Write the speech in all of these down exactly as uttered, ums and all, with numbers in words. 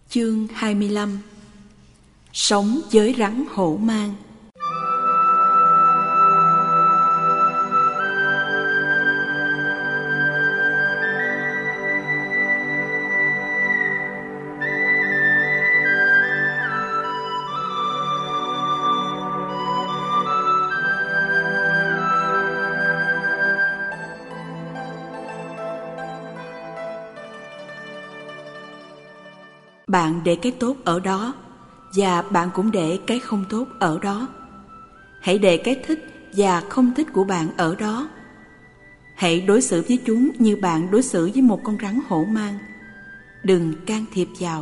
Chương hai mươi lăm. Sống với rắn hổ mang. Bạn để cái tốt ở đó, và bạn cũng để cái không tốt ở đó. Hãy để cái thích và không thích của bạn ở đó. Hãy đối xử với chúng như bạn đối xử với một con rắn hổ mang. Đừng can thiệp vào.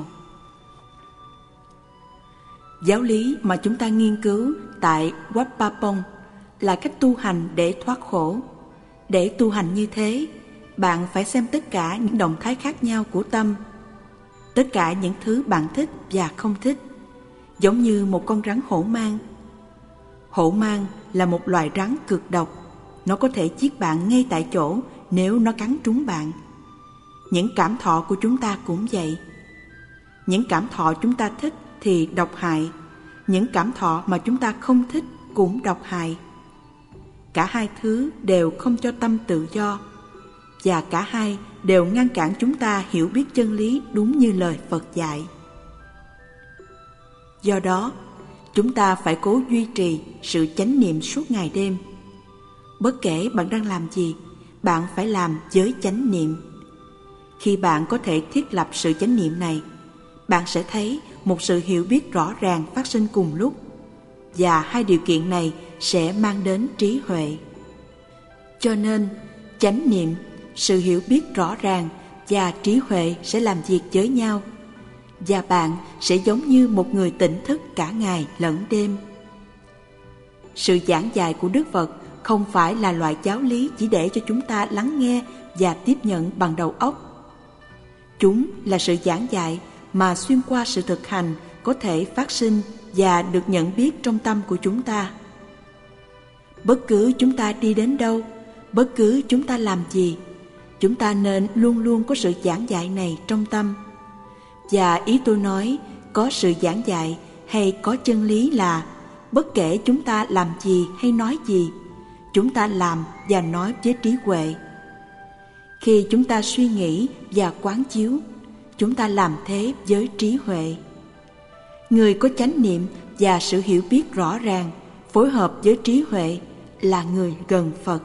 Giáo lý mà chúng ta nghiên cứu tại Wat Pa Pong là cách tu hành để thoát khổ. Để tu hành như thế, bạn phải xem tất cả những động thái khác nhau của tâm, tất cả những thứ bạn thích và không thích, giống như một con rắn hổ mang. Hổ mang là một loài rắn cực độc. Nó có thể giết bạn ngay tại chỗ nếu nó cắn trúng bạn. Những cảm thọ của chúng ta cũng vậy. Những cảm thọ chúng ta thích thì độc hại. Những cảm thọ mà chúng ta không thích cũng độc hại. Cả hai thứ đều không cho tâm tự do, và cả hai đều ngăn cản chúng ta hiểu biết chân lý đúng như lời Phật dạy. Do đó, chúng ta phải cố duy trì sự chánh niệm suốt ngày đêm. Bất kể bạn đang làm gì, bạn phải làm với chánh niệm. Khi bạn có thể thiết lập sự chánh niệm này, bạn sẽ thấy một sự hiểu biết rõ ràng phát sinh cùng lúc, và hai điều kiện này sẽ mang đến trí huệ. Cho nên, chánh niệm, sự hiểu biết rõ ràng và trí huệ sẽ làm việc với nhau, và bạn sẽ giống như một người tỉnh thức cả ngày lẫn đêm. Sự giảng dạy của Đức Phật không phải là loại giáo lý chỉ để cho chúng ta lắng nghe và tiếp nhận bằng đầu óc. Chúng là sự giảng dạy mà xuyên qua sự thực hành có thể phát sinh và được nhận biết trong tâm của chúng ta. Bất cứ chúng ta đi đến đâu, bất cứ chúng ta làm gì, chúng ta nên luôn luôn có sự giảng dạy này trong tâm. Và ý tôi nói có sự giảng dạy hay có chân lý là bất kể chúng ta làm gì hay nói gì, chúng ta làm và nói với trí huệ. Khi chúng ta suy nghĩ và quán chiếu, chúng ta làm thế với trí huệ. Người có chánh niệm và sự hiểu biết rõ ràng phối hợp với trí huệ là người gần Phật.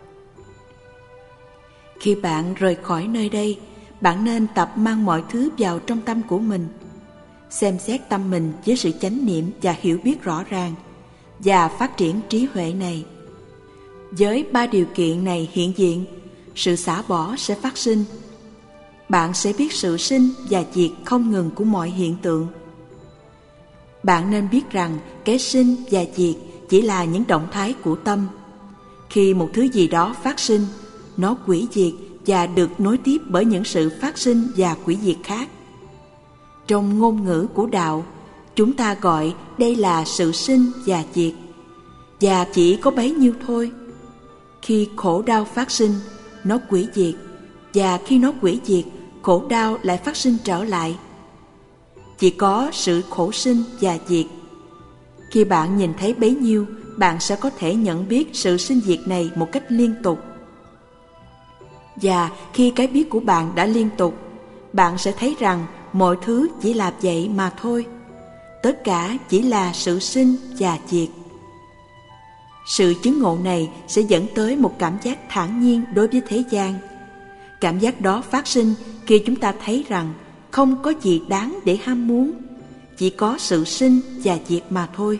Khi bạn rời khỏi nơi đây, bạn nên tập mang mọi thứ vào trong tâm của mình. Xem xét tâm mình với sự chánh niệm và hiểu biết rõ ràng, và phát triển trí huệ này. Với ba điều kiện này hiện diện, sự xả bỏ sẽ phát sinh. Bạn sẽ biết sự sinh và diệt không ngừng của mọi hiện tượng. Bạn nên biết rằng cái sinh và diệt chỉ là những động thái của tâm. Khi một thứ gì đó phát sinh, nó hủy diệt và được nối tiếp bởi những sự phát sinh và hủy diệt khác. Trong ngôn ngữ của đạo, chúng ta gọi đây là sự sinh và diệt, và chỉ có bấy nhiêu thôi. Khi khổ đau phát sinh, nó hủy diệt, và khi nó hủy diệt, khổ đau lại phát sinh trở lại. Chỉ có sự khổ sinh và diệt. Khi bạn nhìn thấy bấy nhiêu, bạn sẽ có thể nhận biết sự sinh diệt này một cách liên tục. Và khi cái biết của bạn đã liên tục, bạn sẽ thấy rằng mọi thứ chỉ là vậy mà thôi. Tất cả chỉ là sự sinh và diệt. Sự chứng ngộ này sẽ dẫn tới một cảm giác thản nhiên đối với thế gian. Cảm giác đó phát sinh khi chúng ta thấy rằng không có gì đáng để ham muốn, chỉ có sự sinh và diệt mà thôi.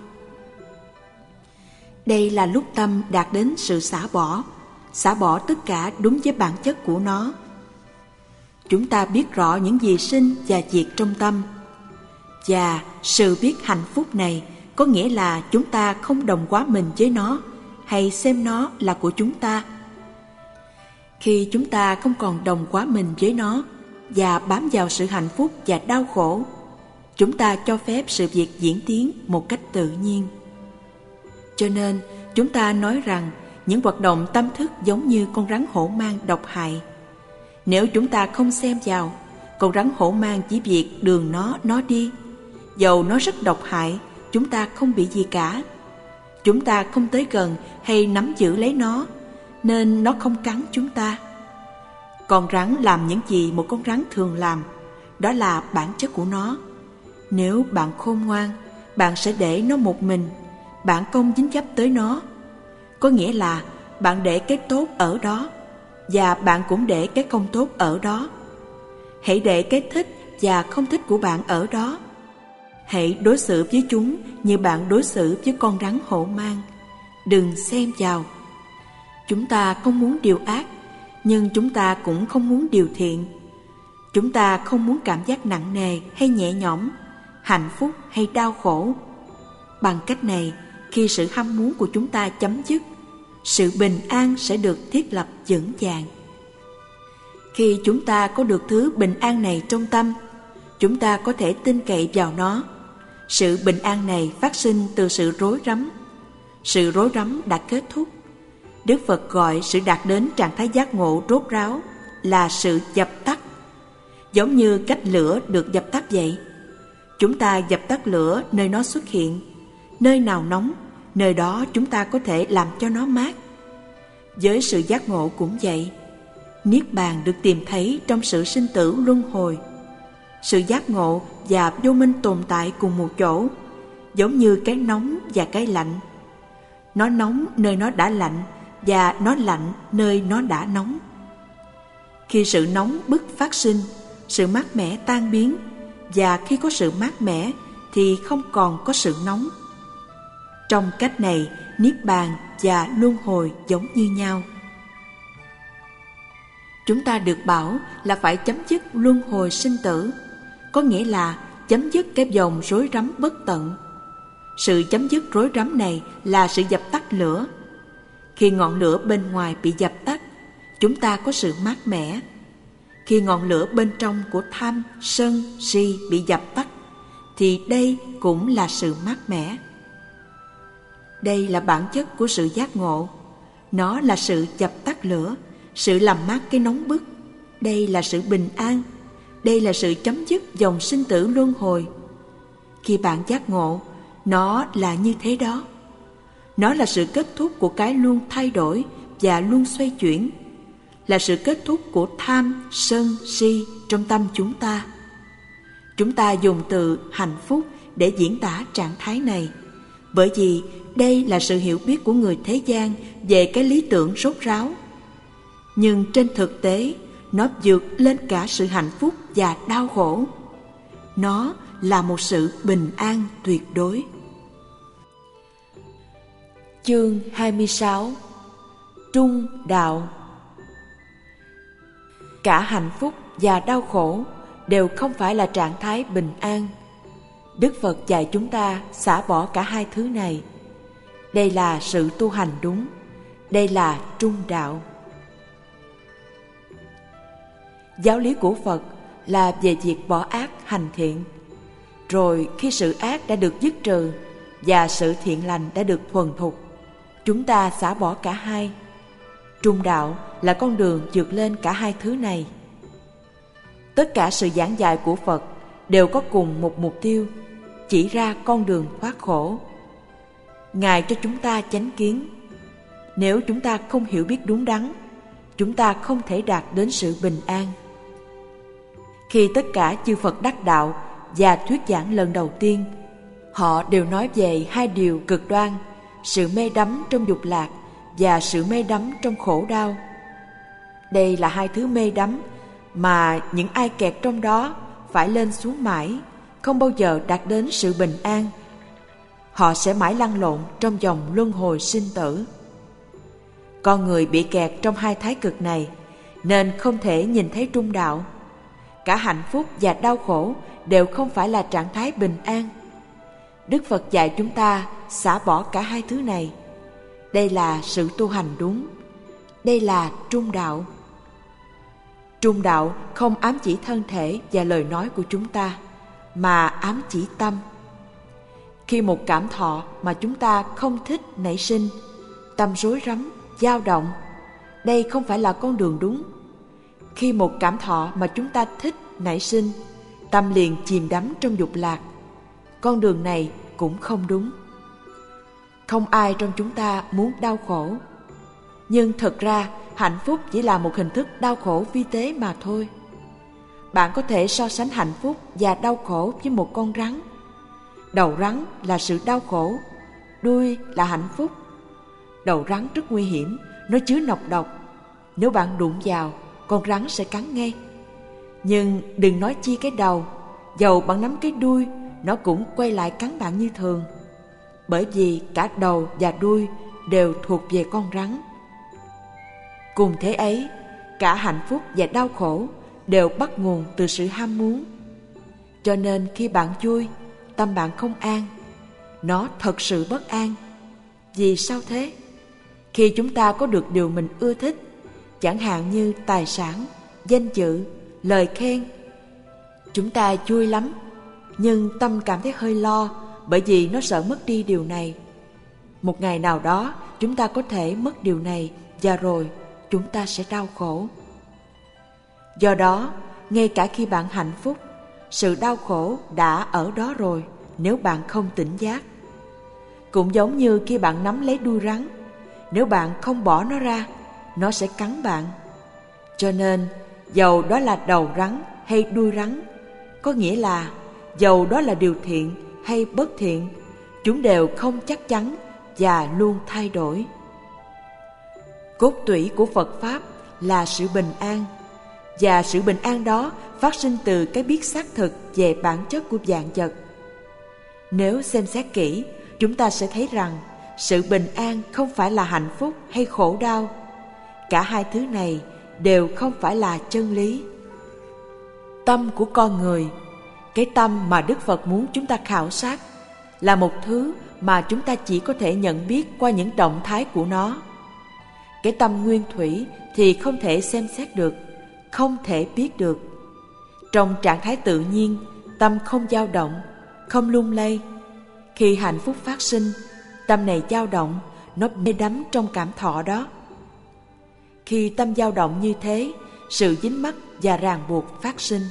Đây là lúc tâm đạt đến sự xả bỏ, xả bỏ tất cả đúng với bản chất của nó. Chúng ta biết rõ những gì sinh và diệt trong tâm. Và sự biết hạnh phúc này có nghĩa là chúng ta không đồng hóa mình với nó hay xem nó là của chúng ta. Khi chúng ta không còn đồng hóa mình với nó và bám vào sự hạnh phúc và đau khổ, chúng ta cho phép sự việc diễn tiến một cách tự nhiên. Cho nên chúng ta nói rằng những hoạt động tâm thức giống như con rắn hổ mang độc hại. Nếu chúng ta không xem vào, con rắn hổ mang chỉ việc đường nó nó đi. Dầu nó rất độc hại, chúng ta không bị gì cả. Chúng ta không tới gần hay nắm giữ lấy nó, nên nó không cắn chúng ta. Con rắn làm những gì một con rắn thường làm, đó là bản chất của nó. Nếu bạn khôn ngoan, bạn sẽ để nó một mình, bạn không dính dấp tới nó. Có nghĩa là bạn để cái tốt ở đó, và bạn cũng để cái không tốt ở đó. Hãy để cái thích và không thích của bạn ở đó. Hãy đối xử với chúng như bạn đối xử với con rắn hổ mang. Đừng xem vào. Chúng ta không muốn điều ác, nhưng chúng ta cũng không muốn điều thiện. Chúng ta không muốn cảm giác nặng nề hay nhẹ nhõm, hạnh phúc hay đau khổ. Bằng cách này, khi sự ham muốn của chúng ta chấm dứt, sự bình an sẽ được thiết lập vững vàng. Khi chúng ta có được thứ bình an này trong tâm, chúng ta có thể tin cậy vào nó. Sự bình an này phát sinh từ sự rối rắm. Sự rối rắm đã kết thúc. Đức Phật gọi sự đạt đến trạng thái giác ngộ rốt ráo là sự dập tắt. Giống như cách lửa được dập tắt vậy. Chúng ta dập tắt lửa nơi nó xuất hiện. Nơi nào nóng, nơi đó chúng ta có thể làm cho nó mát. Với sự giác ngộ cũng vậy. Niết bàn được tìm thấy trong sự sinh tử luân hồi. Sự giác ngộ và vô minh tồn tại cùng một chỗ, giống như cái nóng và cái lạnh. Nó nóng nơi nó đã lạnh, và nó lạnh nơi nó đã nóng. Khi sự nóng bức phát sinh, sự mát mẻ tan biến, và khi có sự mát mẻ thì không còn có sự nóng. Trong cách này, Niết bàn và luân hồi giống như nhau. Chúng ta được bảo là phải chấm dứt luân hồi sinh tử, có nghĩa là chấm dứt cái vòng rối rắm bất tận. Sự chấm dứt rối rắm này là sự dập tắt lửa. Khi ngọn lửa bên ngoài bị dập tắt, chúng ta có sự mát mẻ. Khi ngọn lửa bên trong của tham, sân, si bị dập tắt, thì đây cũng là sự mát mẻ. Đây là bản chất của sự giác ngộ. Nó là sự dập tắt lửa, sự làm mát cái nóng bức. Đây là sự bình an. Đây là sự chấm dứt dòng sinh tử luân hồi. Khi bạn giác ngộ, nó là như thế đó. Nó là sự kết thúc của cái luôn thay đổi và luôn xoay chuyển, là sự kết thúc của tham, sân, si trong tâm chúng ta. Chúng ta dùng từ hạnh phúc để diễn tả trạng thái này, bởi vì đây là sự hiểu biết của người thế gian về cái lý tưởng rốt ráo. Nhưng trên thực tế, nó vượt lên cả sự hạnh phúc và đau khổ. Nó là một sự bình an tuyệt đối. Chương hai mươi sáu. Trung đạo. Cả hạnh phúc và đau khổ đều không phải là trạng thái bình an. Đức Phật dạy chúng ta xả bỏ cả hai thứ này. Đây là sự tu hành đúng. Đây là trung đạo. Giáo lý của Phật là về việc bỏ ác hành thiện. Rồi khi sự ác đã được dứt trừ và sự thiện lành đã được thuần thục, chúng ta xả bỏ cả hai. Trung đạo là con đường vượt lên cả hai thứ này. Tất cả sự giảng dạy của Phật đều có cùng một mục tiêu, chỉ ra con đường thoát khổ. Ngài cho chúng ta chánh kiến. Nếu chúng ta không hiểu biết đúng đắn, chúng ta không thể đạt đến sự bình an. Khi tất cả chư Phật đắc đạo và thuyết giảng lần đầu tiên, họ đều nói về hai điều cực đoan: sự mê đắm trong dục lạc và sự mê đắm trong khổ đau. Đây là hai thứ mê đắm mà những ai kẹt trong đó phải lên xuống mãi, không bao giờ đạt đến sự bình an. Họ sẽ mãi lăn lộn trong vòng luân hồi sinh tử. Con người bị kẹt trong hai thái cực này nên không thể nhìn thấy trung đạo. Cả hạnh phúc và đau khổ đều không phải là trạng thái bình an. Đức Phật dạy chúng ta xả bỏ cả hai thứ này. Đây là sự tu hành đúng. Đây là trung đạo. Trung đạo không ám chỉ thân thể và lời nói của chúng ta, mà ám chỉ tâm. Khi một cảm thọ mà chúng ta không thích nảy sinh, tâm rối rắm, dao động, đây không phải là con đường đúng. Khi một cảm thọ mà chúng ta thích nảy sinh, tâm liền chìm đắm trong dục lạc. Con đường này cũng không đúng. Không ai trong chúng ta muốn đau khổ. Nhưng thực ra hạnh phúc chỉ là một hình thức đau khổ vi tế mà thôi. Bạn có thể so sánh hạnh phúc và đau khổ với một con rắn. Đầu rắn là sự đau khổ, đuôi là hạnh phúc. Đầu rắn rất nguy hiểm, nó chứa nọc độc. Nếu bạn đụng vào, con rắn sẽ cắn ngay. Nhưng đừng nói chi cái đầu, dầu bạn nắm cái đuôi, nó cũng quay lại cắn bạn như thường. Bởi vì cả đầu và đuôi đều thuộc về con rắn. Cùng thế ấy, cả hạnh phúc và đau khổ đều bắt nguồn từ sự ham muốn. Cho nên khi bạn vui, tâm bạn không an, nó thật sự bất an. Vì sao thế? Khi chúng ta có được điều mình ưa thích, chẳng hạn như tài sản, danh dự, lời khen, chúng ta vui lắm, nhưng tâm cảm thấy hơi lo bởi vì nó sợ mất đi điều này. Một ngày nào đó chúng ta có thể mất điều này và rồi chúng ta sẽ đau khổ. Do đó, ngay cả khi bạn hạnh phúc, sự đau khổ đã ở đó rồi nếu bạn không tỉnh giác. Cũng giống như khi bạn nắm lấy đuôi rắn, nếu bạn không bỏ nó ra, nó sẽ cắn bạn. Cho nên, dầu đó là đầu rắn hay đuôi rắn, có nghĩa là dầu đó là điều thiện hay bất thiện, chúng đều không chắc chắn và luôn thay đổi. Cốt tủy của Phật Pháp là sự bình an, và sự bình an đó phát sinh từ cái biết xác thực về bản chất của vạn vật. Nếu xem xét kỹ, chúng ta sẽ thấy rằng sự bình an không phải là hạnh phúc hay khổ đau. Cả hai thứ này đều không phải là chân lý. Tâm của con người, cái tâm mà Đức Phật muốn chúng ta khảo sát, là một thứ mà chúng ta chỉ có thể nhận biết qua những động thái của nó. Cái tâm nguyên thủy thì không thể xem xét được, không thể biết được. Trong trạng thái tự nhiên, tâm không dao động, không lung lay. Khi hạnh phúc phát sinh, tâm này dao động, nó mê đắm trong cảm thọ đó. Khi tâm dao động như thế, sự dính mắc và ràng buộc phát sinh.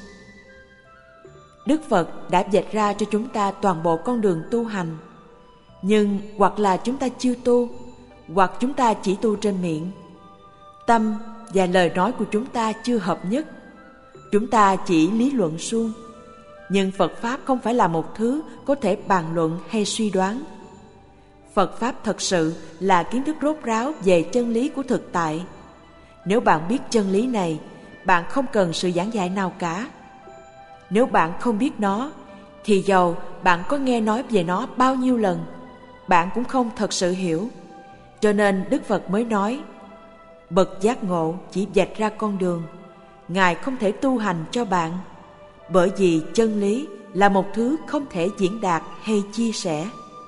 Đức Phật đã vạch ra cho chúng ta toàn bộ con đường tu hành. Nhưng hoặc là chúng ta chưa tu, hoặc chúng ta chỉ tu trên miệng. Tâm và lời nói của chúng ta chưa hợp nhất. Chúng ta chỉ lý luận suông. Nhưng Phật Pháp không phải là một thứ có thể bàn luận hay suy đoán. Phật Pháp thật sự là kiến thức rốt ráo về chân lý của thực tại. Nếu bạn biết chân lý này, bạn không cần sự giảng dạy nào cả. Nếu bạn không biết nó, thì dầu bạn có nghe nói về nó bao nhiêu lần, bạn cũng không thật sự hiểu. Cho nên Đức Phật mới nói, bậc giác ngộ chỉ vạch ra con đường, Ngài không thể tu hành cho bạn, bởi vì chân lý là một thứ không thể diễn đạt hay chia sẻ.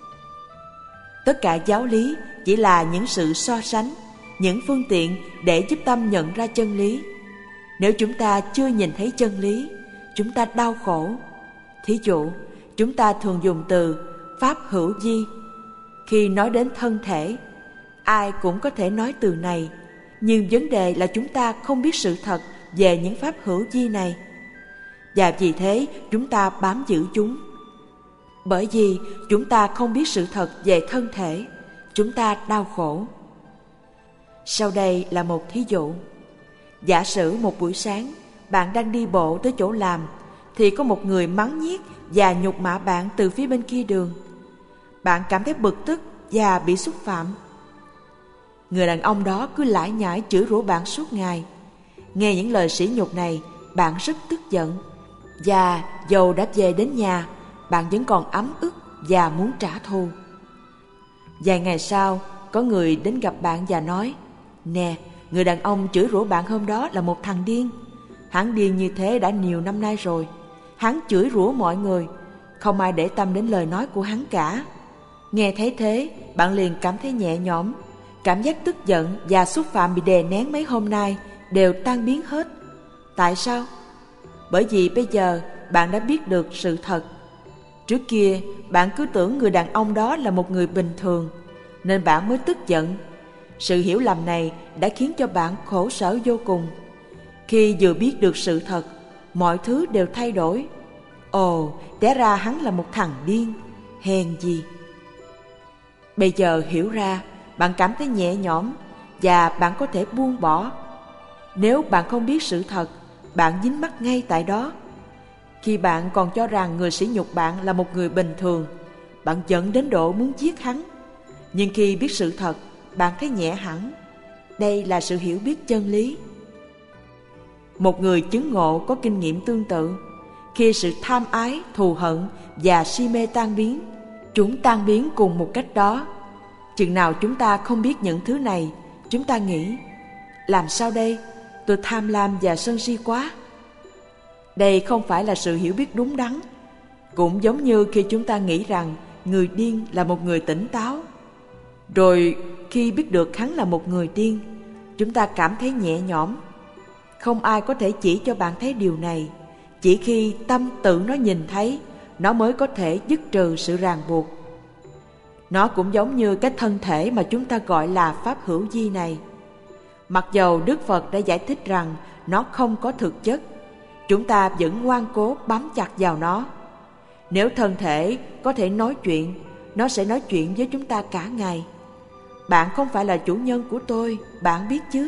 Tất cả giáo lý chỉ là những sự so sánh, những phương tiện để giúp tâm nhận ra chân lý. Nếu chúng ta chưa nhìn thấy chân lý, chúng ta đau khổ. Thí dụ, chúng ta thường dùng từ pháp hữu vi. Khi nói đến thân thể, ai cũng có thể nói từ này, nhưng vấn đề là chúng ta không biết sự thật về những pháp hữu vi này. Và vì thế chúng ta bám giữ chúng. Bởi vì chúng ta không biết sự thật về thân thể, chúng ta đau khổ. Sau đây là một thí dụ. Giả sử một buổi sáng, bạn đang đi bộ tới chỗ làm, thì có một người mắng nhiếc và nhục mạ bạn từ phía bên kia đường. Bạn cảm thấy bực tức và bị xúc phạm. Người đàn ông đó cứ lải nhải chửi rủa bạn suốt ngày. Nghe những lời sỉ nhục này, bạn rất tức giận. Và dầu đã về đến nhà, bạn vẫn còn ấm ức và muốn trả thù. Vài ngày sau, có người đến gặp bạn và nói, nè, người đàn ông chửi rủa bạn hôm đó là một thằng điên. Hắn điên như thế đã nhiều năm nay rồi. Hắn chửi rủa mọi người, không ai để tâm đến lời nói của hắn cả. Nghe thấy thế, bạn liền cảm thấy nhẹ nhõm. Cảm giác tức giận và xúc phạm bị đè nén mấy hôm nay đều tan biến hết. Tại sao? Bởi vì bây giờ bạn đã biết được sự thật. Trước kia, bạn cứ tưởng người đàn ông đó là một người bình thường, nên bạn mới tức giận. Sự hiểu lầm này đã khiến cho bạn khổ sở vô cùng. Khi vừa biết được sự thật, mọi thứ đều thay đổi. Ồ, té ra hắn là một thằng điên, hèn gì. Bây giờ hiểu ra, bạn cảm thấy nhẹ nhõm và bạn có thể buông bỏ. Nếu bạn không biết sự thật, bạn dính mắc ngay tại đó. Khi bạn còn cho rằng người sỉ nhục bạn là một người bình thường, bạn giận đến độ muốn giết hắn. Nhưng khi biết sự thật, bạn thấy nhẹ hẳn. Đây là sự hiểu biết chân lý. Một người chứng ngộ có kinh nghiệm tương tự. Khi sự tham ái, thù hận và si mê tan biến, chúng tan biến cùng một cách đó. Chừng nào chúng ta không biết những thứ này, chúng ta nghĩ, làm sao đây? Tôi tham lam và sân si quá. Đây không phải là sự hiểu biết đúng đắn. Cũng giống như khi chúng ta nghĩ rằng người điên là một người tỉnh táo. Rồi khi biết được hắn là một người điên, chúng ta cảm thấy nhẹ nhõm. Không ai có thể chỉ cho bạn thấy điều này. Chỉ khi tâm tự nó nhìn thấy, nó mới có thể dứt trừ sự ràng buộc. Nó cũng giống như cái thân thể mà chúng ta gọi là pháp hữu vi này. Mặc dầu Đức Phật đã giải thích rằng nó không có thực chất, chúng ta vẫn ngoan cố bám chặt vào nó. Nếu thân thể có thể nói chuyện, nó sẽ nói chuyện với chúng ta cả ngày. Bạn không phải là chủ nhân của tôi, bạn biết chứ?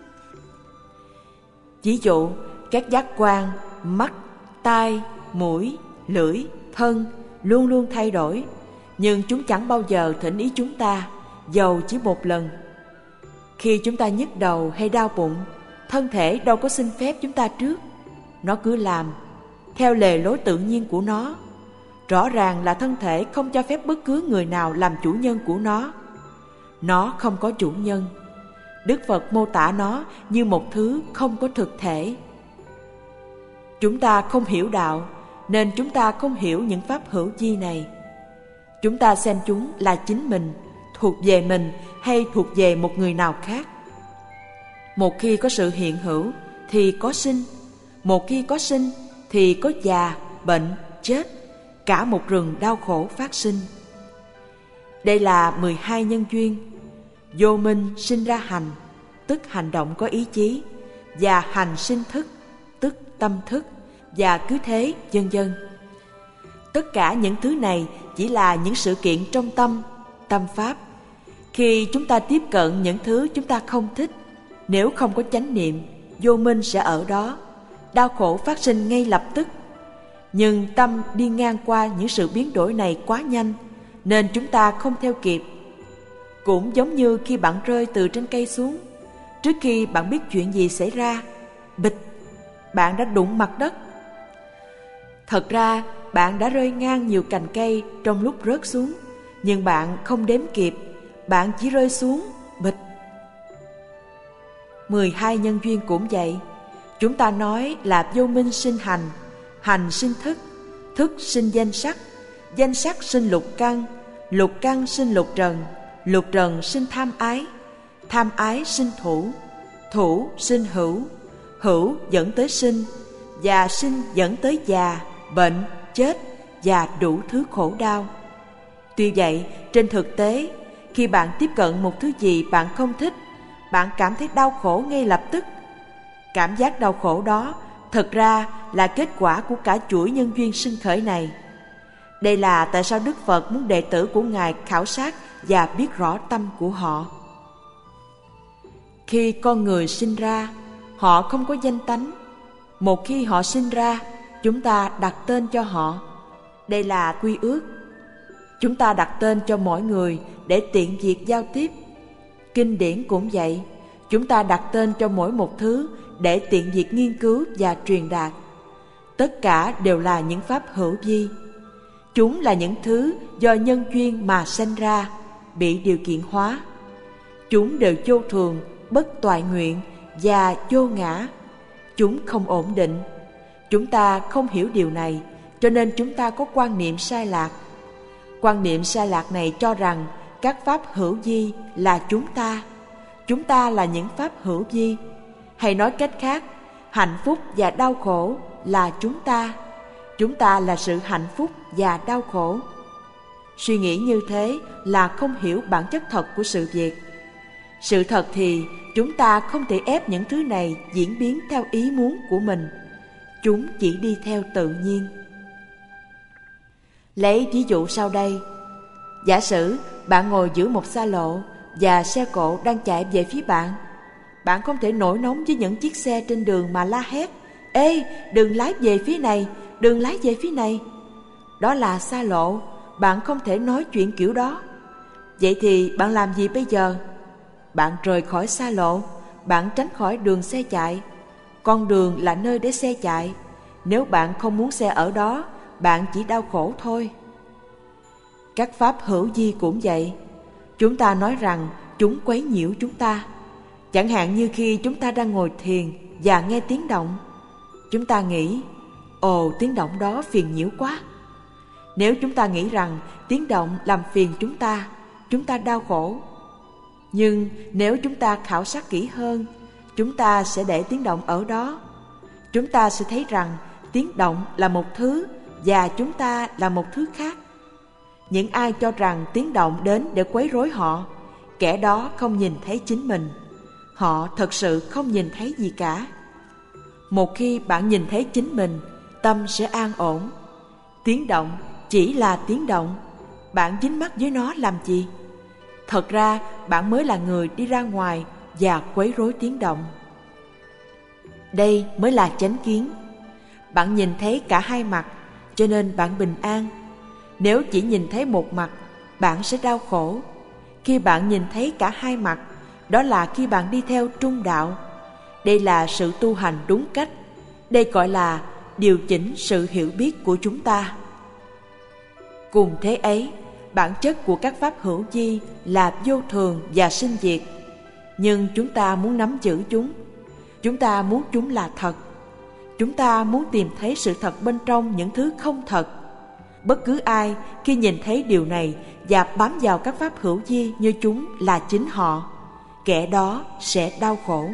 Ví dụ, các giác quan, mắt, tai, mũi, lưỡi, thân luôn luôn thay đổi, nhưng chúng chẳng bao giờ thỉnh ý chúng ta, dầu chỉ một lần. Khi chúng ta nhức đầu hay đau bụng, thân thể đâu có xin phép chúng ta trước. Nó cứ làm theo lề lối tự nhiên của nó. Rõ ràng là thân thể không cho phép bất cứ người nào làm chủ nhân của nó. Nó không có chủ nhân. Đức Phật mô tả nó như một thứ không có thực thể. Chúng ta không hiểu đạo, nên chúng ta không hiểu những pháp hữu vi này. Chúng ta xem chúng là chính mình, thuộc về mình hay thuộc về một người nào khác. Một khi có sự hiện hữu thì có sinh, một khi có sinh thì có già, bệnh, chết, cả một rừng đau khổ phát sinh. Đây là mười hai nhân duyên. Vô minh sinh ra hành, tức hành động có ý chí, và hành sinh thức, tức tâm thức, và cứ thế vân vân. Tất cả những thứ này chỉ là những sự kiện trong tâm, tâm pháp. Khi chúng ta tiếp cận những thứ chúng ta không thích, nếu không có chánh niệm, vô minh sẽ ở đó, đau khổ phát sinh ngay lập tức. Nhưng tâm đi ngang qua những sự biến đổi này quá nhanh, nên chúng ta không theo kịp. Cũng giống như khi bạn rơi từ trên cây xuống, trước khi bạn biết chuyện gì xảy ra, bịch, bạn đã đụng mặt đất. Thật ra, bạn đã rơi ngang nhiều cành cây trong lúc rớt xuống, nhưng bạn không đếm kịp, bạn chỉ rơi xuống, bịch. mười hai nhân duyên cũng vậy. Chúng ta nói là vô minh sinh hành, hành sinh thức, thức sinh danh sắc, danh sắc sinh lục căn, lục căn sinh lục trần, lục trần sinh tham ái, tham ái sinh thủ, thủ sinh hữu, hữu dẫn tới sinh, và sinh dẫn tới già, bệnh, chết và đủ thứ khổ đau. Tuy vậy, trên thực tế, khi bạn tiếp cận một thứ gì bạn không thích, bạn cảm thấy đau khổ ngay lập tức. Cảm giác đau khổ đó thật ra là kết quả của cả chuỗi nhân duyên sinh khởi này. Đây là tại sao Đức Phật muốn đệ tử của Ngài khảo sát và biết rõ tâm của họ. Khi con người sinh ra, họ không có danh tánh. Một khi họ sinh ra, chúng ta đặt tên cho họ. Đây là quy ước. Chúng ta đặt tên cho mỗi người để tiện việc giao tiếp. Kinh điển cũng vậy. Chúng ta đặt tên cho mỗi một thứ để tiện việc nghiên cứu và truyền đạt. Tất cả đều là những pháp hữu vi. Chúng là những thứ do nhân duyên mà sanh ra, bị điều kiện hóa. Chúng đều vô thường, bất toại nguyện và vô ngã. Chúng không ổn định. Chúng ta không hiểu điều này, cho nên chúng ta có quan niệm sai lạc. Quan niệm sai lạc này cho rằng các pháp hữu vi là chúng ta. Chúng ta là những pháp hữu vi. Hay nói cách khác, hạnh phúc và đau khổ là chúng ta. Chúng ta là sự hạnh phúc và đau khổ. Suy nghĩ như thế là không hiểu bản chất thật của sự việc. Sự thật thì chúng ta không thể ép những thứ này diễn biến theo ý muốn của mình. chúng chỉ đi theo tự nhiên. Lấy ví dụ sau đây. Giả sử bạn ngồi giữa một xa lộ và xe cộ đang chạy về phía bạn. Bạn không thể nổi nóng với những chiếc xe trên đường mà la hét: "Ê, đừng lái về phía này, đừng lái về phía này." Đó là xa lộ, bạn không thể nói chuyện kiểu đó. Vậy thì bạn làm gì bây giờ? Bạn rời khỏi xa lộ, bạn tránh khỏi đường xe chạy. Con đường là nơi để xe chạy. Nếu bạn không muốn xe ở đó, bạn chỉ đau khổ thôi. Các pháp hữu vi cũng vậy. Chúng ta nói rằng chúng quấy nhiễu chúng ta. Chẳng hạn như khi chúng ta đang ngồi thiền và nghe tiếng động, chúng ta nghĩ: ồ, tiếng động đó phiền nhiễu quá. Nếu chúng ta nghĩ rằng tiếng động làm phiền chúng ta, chúng ta đau khổ. Nhưng nếu chúng ta khảo sát kỹ hơn, chúng ta sẽ để tiếng động ở đó. Chúng ta sẽ thấy rằng tiếng động là một thứ và chúng ta là một thứ khác. Những ai cho rằng tiếng động đến để quấy rối họ, kẻ đó không nhìn thấy chính mình. Họ thật sự không nhìn thấy gì cả. Một khi bạn nhìn thấy chính mình, tâm sẽ an ổn. Tiếng động chỉ là tiếng động. Bạn dính mắc với nó làm gì? Thật ra bạn mới là người đi ra ngoài và quấy rối tiếng động. Đây mới là chánh kiến. Bạn nhìn thấy cả hai mặt, cho nên bạn bình an. Nếu chỉ nhìn thấy một mặt, bạn sẽ đau khổ. Khi bạn nhìn thấy cả hai mặt, đó là khi bạn đi theo trung đạo. Đây là sự tu hành đúng cách. Đây gọi là điều chỉnh sự hiểu biết của chúng ta. Cùng thế ấy, bản chất của các pháp hữu vi là vô thường và sinh diệt. Nhưng chúng ta muốn nắm giữ chúng. Chúng ta muốn chúng là thật. Chúng ta muốn tìm thấy sự thật bên trong những thứ không thật. Bất cứ ai khi nhìn thấy điều này và bám vào các pháp hữu vi như chúng là chính họ, kẻ đó sẽ đau khổ.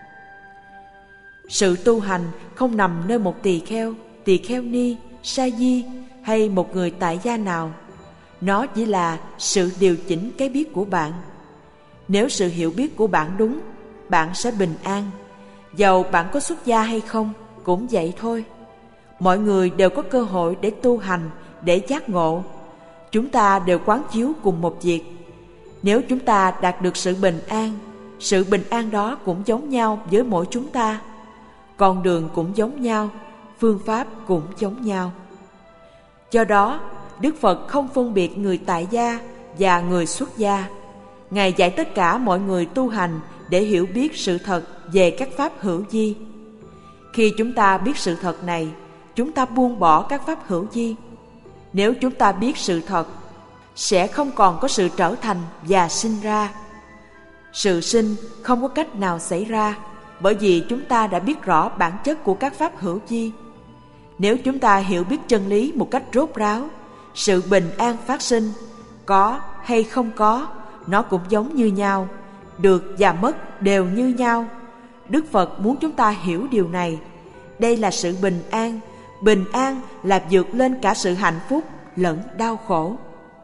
Sự tu hành không nằm nơi một tỳ kheo, tỳ kheo ni, sa di hay một người tại gia nào. Nó chỉ là sự điều chỉnh cái biết của bạn. Nếu sự hiểu biết của bạn đúng, bạn sẽ bình an. Dầu bạn có xuất gia hay không, cũng vậy thôi. Mọi người đều có cơ hội để tu hành, để giác ngộ. Chúng ta đều quán chiếu cùng một việc. Nếu chúng ta đạt được sự bình an, sự bình an đó cũng giống nhau với mỗi chúng ta. Con đường cũng giống nhau, phương pháp cũng giống nhau. Do đó, Đức Phật không phân biệt người tại gia và người xuất gia. Ngài dạy tất cả mọi người tu hành để hiểu biết sự thật về các pháp hữu vi. Khi chúng ta biết sự thật này, chúng ta buông bỏ các pháp hữu vi. Nếu chúng ta biết sự thật, sẽ không còn có sự trở thành và sinh ra. Sự sinh không có cách nào xảy ra, bởi vì chúng ta đã biết rõ bản chất của các pháp hữu vi. Nếu chúng ta hiểu biết chân lý một cách rốt ráo, sự bình an phát sinh, có hay không có, nó cũng giống như nhau, được và mất đều như nhau. Đức Phật muốn chúng ta hiểu điều này. Đây là sự bình an. Bình an là vượt lên cả sự hạnh phúc lẫn đau khổ.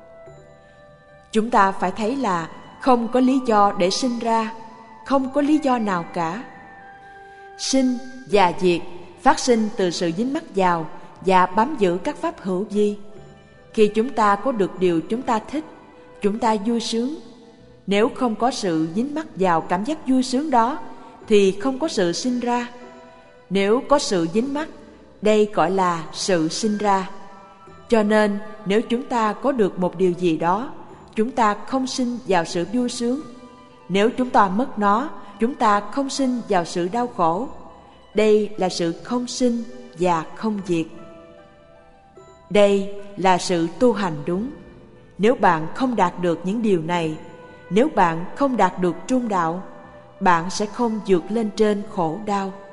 Chúng ta phải thấy là không có lý do để sinh ra, không có lý do nào cả. Sinh và diệt phát sinh từ sự dính mắc vào và bám giữ các pháp hữu vi. Khi chúng ta có được điều chúng ta thích, chúng ta vui sướng. Nếu không có sự dính mắc vào cảm giác vui sướng đó, thì không có sự sinh ra. Nếu có sự dính mắc, đây gọi là sự sinh ra. Cho nên, nếu chúng ta có được một điều gì đó, chúng ta không sinh vào sự vui sướng. Nếu chúng ta mất nó, chúng ta không sinh vào sự đau khổ. Đây là sự không sinh và không diệt. Đây là sự tu hành đúng. Nếu bạn không đạt được những điều này, nếu bạn không đạt được trung đạo, bạn sẽ không vượt lên trên khổ đau.